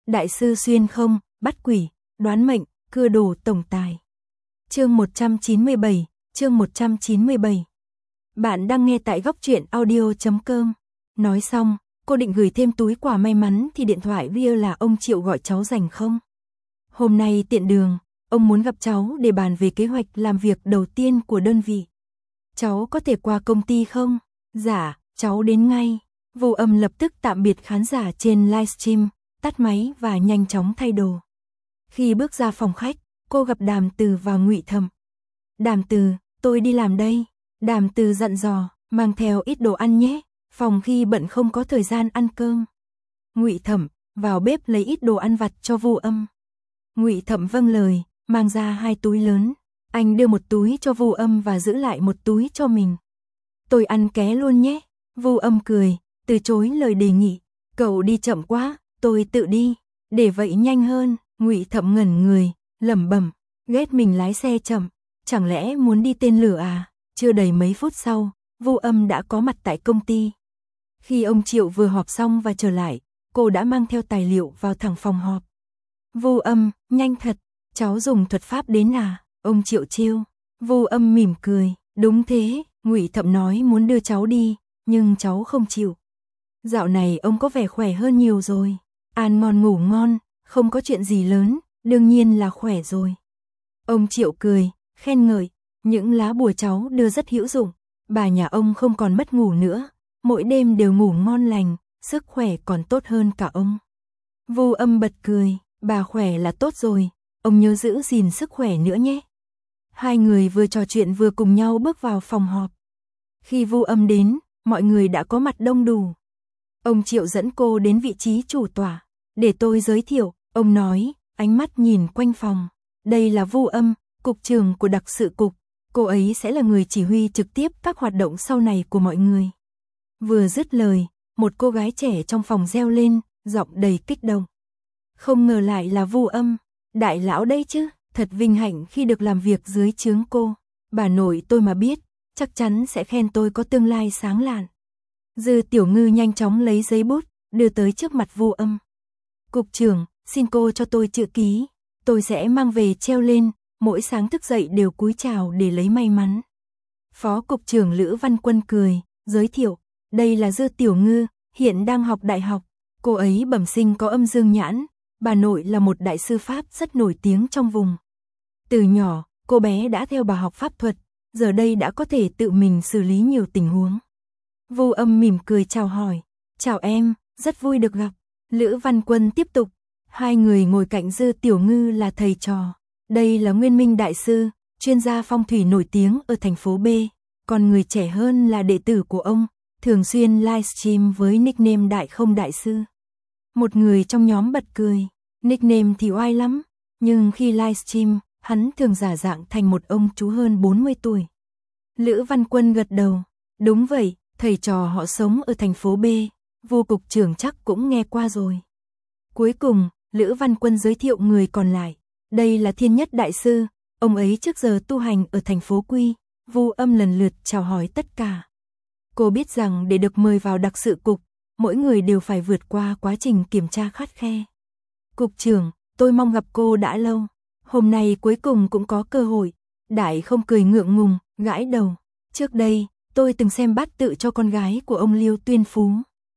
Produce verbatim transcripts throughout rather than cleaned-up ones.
Đại sư xuyên không, bắt quỷ, đoán mệnh, cưa đồ tổng tài. Chương một trăm chín mươi bảy, chương một trăm chín mươi bảy. Bạn đang nghe tại góc truyện audio chấm com. Nói xong, cô định gửi thêm túi quà may mắn thì điện thoại ria là ông Triệu gọi cháu rảnh không? Hôm nay tiện đường, ông muốn gặp cháu để bàn về kế hoạch làm việc đầu tiên của đơn vị. Cháu có thể qua công ty không? Dạ, cháu đến ngay. Vô Âm lập tức tạm biệt khán giả trên livestream, tắt máy và nhanh chóng thay đồ. Khi bước ra phòng khách, cô gặp Đàm Từ và Ngụy Thẩm. Đàm Từ, tôi đi làm đây. Đàm Từ dặn dò, mang theo ít đồ ăn nhé, phòng khi bận không có thời gian ăn cơm. Ngụy Thẩm, vào bếp lấy ít đồ ăn vặt cho Vô Âm. Ngụy Thẩm vâng lời, mang ra hai túi lớn. Anh đưa một túi cho Vô Âm và giữ lại một túi cho mình. Tôi ăn ké luôn nhé. Vô Âm cười, từ chối lời đề nghị. Cậu đi chậm quá, tôi tự đi. Để vậy nhanh hơn. Ngụy Thẩm ngẩn người, lẩm bẩm, ghét mình lái xe chậm, chẳng lẽ muốn đi tên lửa à? Chưa đầy mấy phút sau, Vô Âm đã có mặt tại công ty. Khi ông Triệu vừa họp xong và trở lại, cô đã mang theo tài liệu vào thẳng phòng họp. Vô Âm, nhanh thật, cháu dùng thuật pháp đến à? Ông Triệu trêu. Vô Âm mỉm cười, đúng thế, Ngụy Thẩm nói muốn đưa cháu đi, nhưng cháu không chịu. Dạo này ông có vẻ khỏe hơn nhiều rồi, ăn ngon ngủ ngon, không có chuyện gì lớn, đương nhiên là khỏe rồi. Ông Triệu cười, khen ngợi, những lá bùa cháu đưa rất hữu dụng, bà nhà ông không còn mất ngủ nữa, mỗi đêm đều ngủ ngon lành, sức khỏe còn tốt hơn cả ông. Vô Âm bật cười, bà khỏe là tốt rồi, ông nhớ giữ gìn sức khỏe nữa nhé. Hai người vừa trò chuyện vừa cùng nhau bước vào phòng họp. Khi Vô Âm đến, mọi người đã có mặt đông đủ. Ông Triệu dẫn cô đến vị trí chủ tọa. Để tôi giới thiệu, ông nói, ánh mắt nhìn quanh phòng. Đây là Vô Âm, cục trưởng của đặc sự cục. Cô ấy sẽ là người chỉ huy trực tiếp các hoạt động sau này của mọi người. Vừa dứt lời, một cô gái trẻ trong phòng reo lên, giọng đầy kích động. Không ngờ lại là Vô Âm, đại lão đây chứ, thật vinh hạnh khi được làm việc dưới trướng cô. Bà nội tôi mà biết, chắc chắn sẽ khen tôi có tương lai sáng lạn. Dư Tiểu Ngư nhanh chóng lấy giấy bút, đưa tới trước mặt Vô Âm. Cục trưởng, xin cô cho tôi chữ ký, tôi sẽ mang về treo lên, mỗi sáng thức dậy đều cúi chào để lấy may mắn. Phó cục trưởng Lữ Văn Quân cười, giới thiệu, đây là Dư Tiểu Ngư, hiện đang học đại học, cô ấy bẩm sinh có âm dương nhãn, bà nội là một đại sư Pháp rất nổi tiếng trong vùng. Từ nhỏ, cô bé đã theo bà học pháp thuật, giờ đây đã có thể tự mình xử lý nhiều tình huống. Vô Âm mỉm cười chào hỏi, chào em, rất vui được gặp. Lữ Văn Quân tiếp tục, hai người ngồi cạnh Dư Tiểu Ngư là thầy trò. Đây là Nguyên Minh Đại Sư, chuyên gia phong thủy nổi tiếng ở thành phố B, còn người trẻ hơn là đệ tử của ông, thường xuyên livestream với nickname Đại Không Đại Sư. Một người trong nhóm bật cười, nickname thì oai lắm, nhưng khi livestream, hắn thường giả dạng thành một ông chú hơn bốn mươi tuổi. Lữ Văn Quân gật đầu, đúng vậy, thầy trò họ sống ở thành phố B. Vô cục trưởng chắc cũng nghe qua rồi. Cuối cùng, Lữ Văn Quân giới thiệu người còn lại. Đây là Thiên Nhất Đại Sư, ông ấy trước giờ tu hành ở thành phố Quy. Vô Âm lần lượt chào hỏi tất cả. Cô biết rằng để được mời vào đặc sự cục, mỗi người đều phải vượt qua quá trình kiểm tra khắt khe. Cục trưởng, tôi mong gặp cô đã lâu. Hôm nay cuối cùng cũng có cơ hội. Đại Không cười ngượng ngùng, gãi đầu. Trước đây, tôi từng xem bát tự cho con gái của ông Liêu Tuyên Phú.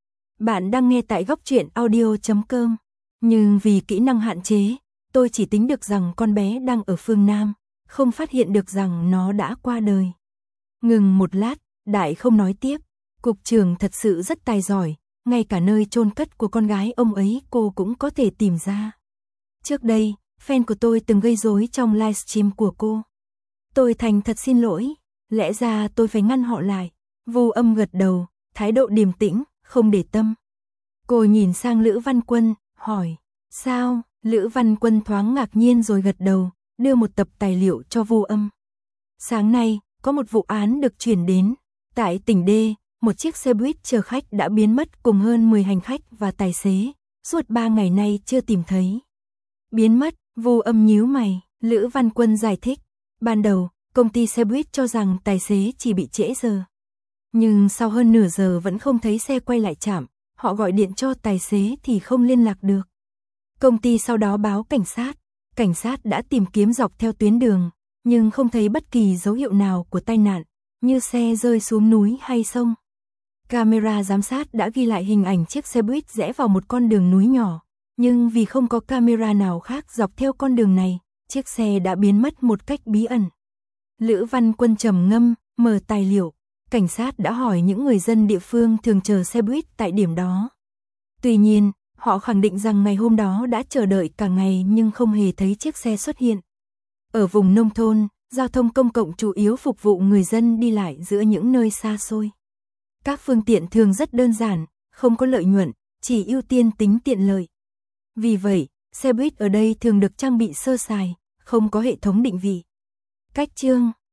Bạn đang nghe tại góc truyện audio chấm com. Nhưng vì kỹ năng hạn chế, tôi chỉ tính được rằng con bé đang ở phương Nam, không phát hiện được rằng nó đã qua đời. Ngừng một lát, Đại Không nói tiếp, cục trưởng thật sự rất tài giỏi, ngay cả nơi chôn cất của con gái ông ấy cô cũng có thể tìm ra. Trước đây, fan của tôi từng gây rối trong livestream của cô. Tôi thành thật xin lỗi, lẽ ra tôi phải ngăn họ lại. Vô Âm gật đầu, thái độ điềm tĩnh, không để tâm. Cô nhìn sang Lữ Văn Quân, hỏi, sao? Lữ Văn Quân thoáng ngạc nhiên rồi gật đầu, đưa một tập tài liệu cho Vô Âm. Sáng nay, có một vụ án được chuyển đến. Tại tỉnh D, một chiếc xe buýt chở khách đã biến mất cùng hơn mười hành khách và tài xế, suốt ba ngày nay chưa tìm thấy. Biến mất, Vô Âm nhíu mày, Lữ Văn Quân giải thích. Ban đầu, công ty xe buýt cho rằng tài xế chỉ bị trễ giờ. Nhưng sau hơn nửa giờ vẫn không thấy xe quay lại trạm, họ gọi điện cho tài xế thì không liên lạc được. Công ty sau đó báo cảnh sát, cảnh sát đã tìm kiếm dọc theo tuyến đường, nhưng không thấy bất kỳ dấu hiệu nào của tai nạn, như xe rơi xuống núi hay sông. Camera giám sát đã ghi lại hình ảnh chiếc xe buýt rẽ vào một con đường núi nhỏ, nhưng vì không có camera nào khác dọc theo con đường này, chiếc xe đã biến mất một cách bí ẩn. Lữ Văn Quân trầm ngâm, mở tài liệu, cảnh sát đã hỏi những người dân địa phương thường chờ xe buýt tại điểm đó. Tuy nhiên, họ khẳng định rằng ngày hôm đó đã chờ đợi cả ngày nhưng không hề thấy chiếc xe xuất hiện. Ở vùng nông thôn, giao thông công cộng chủ yếu phục vụ người dân đi lại giữa những nơi xa xôi. Các phương tiện thường rất đơn giản, không có lợi nhuận, chỉ ưu tiên tính tiện lợi. Vì vậy, xe buýt ở đây thường được trang bị sơ sài, không có hệ thống định vị. Cách chương